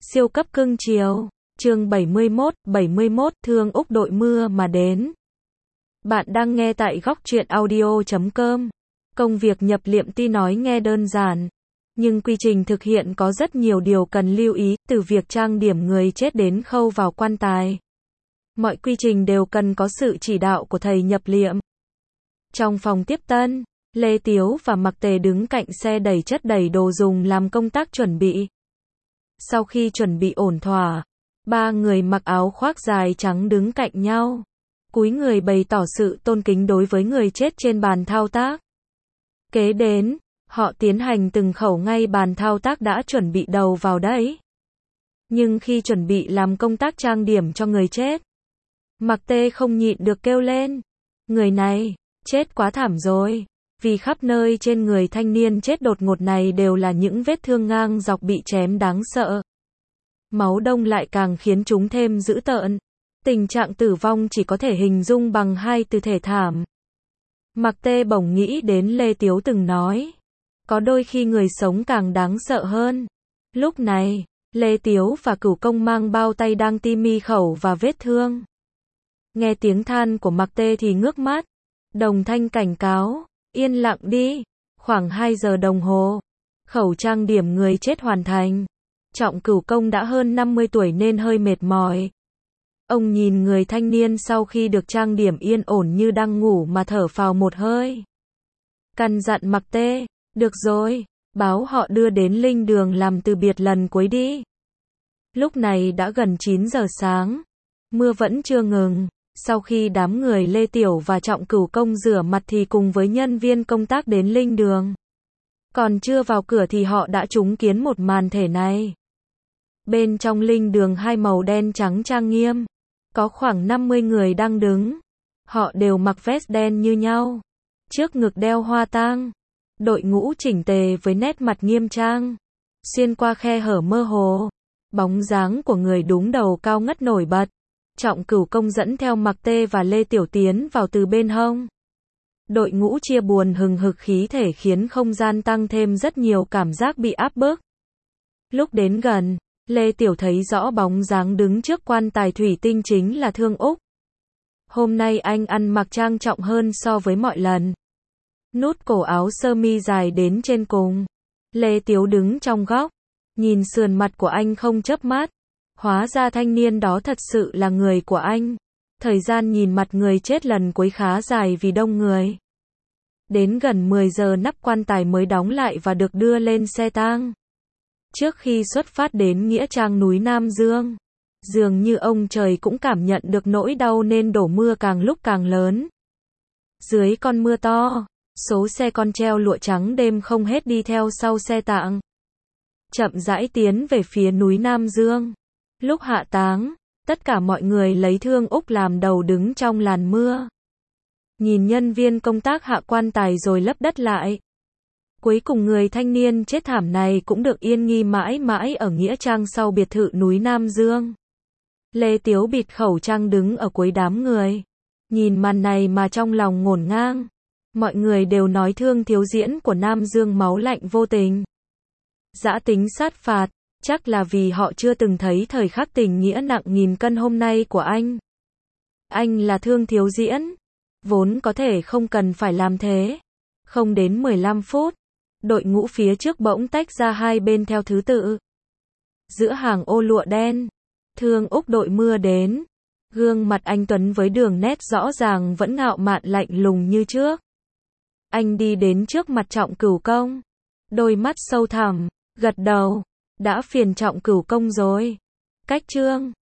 Siêu cấp cưng chiều. Chương 71, Thương Úc đội mưa mà đến. Bạn đang nghe tại góc truyện audio.com. Công việc nhập liệm tuy nói nghe đơn giản, nhưng quy trình thực hiện có rất nhiều điều cần lưu ý, từ việc trang điểm người chết đến khâu vào quan tài. Mọi quy trình đều cần có sự chỉ đạo của thầy nhập liệm. Trong phòng tiếp tân, Lê Tiếu và Mạc Tề đứng cạnh xe đẩy chất đầy đồ dùng làm công tác chuẩn bị. Sau khi chuẩn bị ổn thỏa, ba người mặc áo khoác dài trắng đứng cạnh nhau, cúi người bày tỏ sự tôn kính đối với người chết trên bàn thao tác. Kế đến, họ tiến hành từng khẩu ngay bàn thao tác đã chuẩn bị đầu vào đấy. Nhưng khi chuẩn bị làm công tác trang điểm cho người chết, Mạc Tê không nhịn được kêu lên, người này, chết quá thảm rồi. Vì khắp nơi trên người thanh niên chết đột ngột này đều là những vết thương ngang dọc bị chém đáng sợ. Máu đông lại càng khiến chúng thêm dữ tợn. Tình trạng tử vong chỉ có thể hình dung bằng hai từ thể thảm. Mạc Tê bỗng nghĩ đến Lê Tiếu từng nói, có đôi khi người sống càng đáng sợ hơn. Lúc này, Lê Tiếu và Cửu Công mang bao tay đang ti mi khẩu và vết thương. Nghe tiếng than của Mạc Tê thì ngước mắt. Đồng thanh cảnh cáo, yên lặng đi. Khoảng 2 giờ đồng hồ, khẩu trang điểm người chết hoàn thành. Trọng Cửu Công đã hơn 50 tuổi nên hơi mệt mỏi. Ông nhìn người thanh niên sau khi được trang điểm yên ổn như đang ngủ mà thở phào một hơi. Căn dặn Mạc Tê, được rồi, báo họ đưa đến linh đường làm từ biệt lần cuối đi. Lúc này đã gần 9 giờ sáng, mưa vẫn chưa ngừng. Sau khi đám người Lê Tiểu và Trọng Cửu Công rửa mặt thì cùng với nhân viên công tác đến linh đường. Còn chưa vào cửa thì họ đã chứng kiến một màn thể này. Bên trong linh đường hai màu đen trắng trang nghiêm, có khoảng 50 người đang đứng. Họ đều mặc vest đen như nhau, trước ngực đeo hoa tang. Đội ngũ chỉnh tề với nét mặt nghiêm trang. Xuyên qua khe hở mơ hồ, bóng dáng của người đúng đầu cao ngất nổi bật. Trọng Cửu Công dẫn theo Mạc Tê và Lê Tiểu tiến vào từ bên hông. Đội ngũ chia buồn hừng hực khí thể khiến không gian tăng thêm rất nhiều cảm giác bị áp bức. Lúc đến gần, Lê Tiểu thấy rõ bóng dáng đứng trước quan tài thủy tinh chính là Thương Úc. Hôm nay anh ăn mặc trang trọng hơn so với mọi lần. Nút cổ áo sơ mi dài đến trên cùng. Lê Tiếu đứng trong góc, nhìn sườn mặt của anh không chớp mắt. Hóa ra thanh niên đó thật sự là người của anh. Thời gian nhìn mặt người chết lần cuối khá dài vì đông người. Đến gần 10 giờ nắp quan tài mới đóng lại và được đưa lên xe tang. Trước khi xuất phát đến nghĩa trang núi Nam Dương, dường như ông trời cũng cảm nhận được nỗi đau nên đổ mưa càng lúc càng lớn. Dưới con mưa to, số xe con treo lụa trắng đêm không hết đi theo sau xe tang, chậm rãi tiến về phía núi Nam Dương. Lúc hạ táng, tất cả mọi người lấy Thương Úc làm đầu đứng trong làn mưa. Nhìn nhân viên công tác hạ quan tài rồi lấp đất lại. Cuối cùng người thanh niên chết thảm này cũng được yên nghi mãi mãi ở nghĩa trang sau biệt thự núi Nam Dương. Lê Tiếu bịt khẩu trang đứng ở cuối đám người. Nhìn màn này mà trong lòng ngổn ngang. Mọi người đều nói Thương thiếu diễn của Nam Dương máu lạnh vô tình, dã tính sát phạt. Chắc là vì họ chưa từng thấy thời khắc tình nghĩa nặng nghìn cân hôm nay của anh. Anh là Thương thiếu diễn, vốn có thể không cần phải làm thế. Không đến 15 phút, đội ngũ phía trước bỗng tách ra hai bên theo thứ tự. Giữa hàng ô lụa đen, Thương Úc đội mưa đến. Gương mặt anh tuấn với đường nét rõ ràng vẫn ngạo mạn lạnh lùng như trước. Anh đi đến trước mặt Trọng Cửu Công, đôi mắt sâu thẳm, gật đầu. Đã phiền Trọng Cửu Công rồi. Cách chương